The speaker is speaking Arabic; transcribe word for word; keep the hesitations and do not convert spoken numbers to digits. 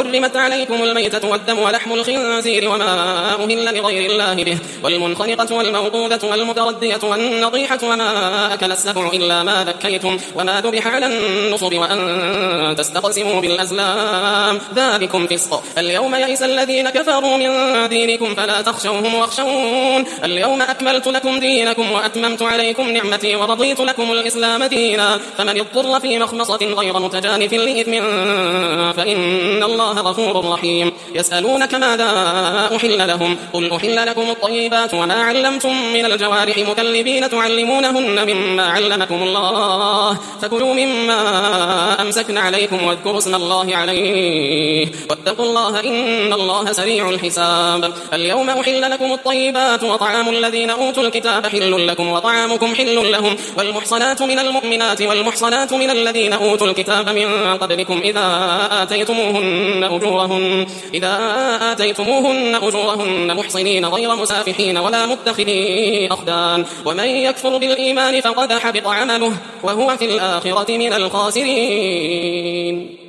حرمت عليكم الميتة والدم ولحم الخنزير وما أهل لغير الله به والمنخنقة والموقوذة والمتردية والنطيحة وما أكل السبع إلا ما ذكيتم وما ذبح على النصب وأن تستقسموا بالأزلام ذلكم فسق. اليوم يئس الذين كفروا من دينكم فلا تخشوهم واخشون اليوم أكملت لكم دينكم وأتممت عليكم نعمتي ورضيت لكم الإسلام دينا فمن اضطر في مخمصة غير متجانف لإثم فإن الله غفور رحيم. يسألونك ماذا أحل لهم قل أحل لكم الطيبات وما علمتم من الجوارح مكلبين تعلمونهن مما علمكم الله فكلوا مما أمسكن عليكم واذكروا اسم الله عليه واتقوا الله إن الله سريع الحساب. اليوم أحل لكم الطيبات وطعام الذين أوتوا الكتاب حل لكم وطعامكم حل لهم والمحصنات من المؤمنات والمحصنات من الذين أوتوا الكتاب من قبلكم إذا آتيتموهن أجورهن إذا آتيتموهن أجورهن محصنين غير مسافحين ولا متخذي أخدان ومن يكفر بالإيمان فقد حبط عمله وهو في الآخرة من الخاسرين.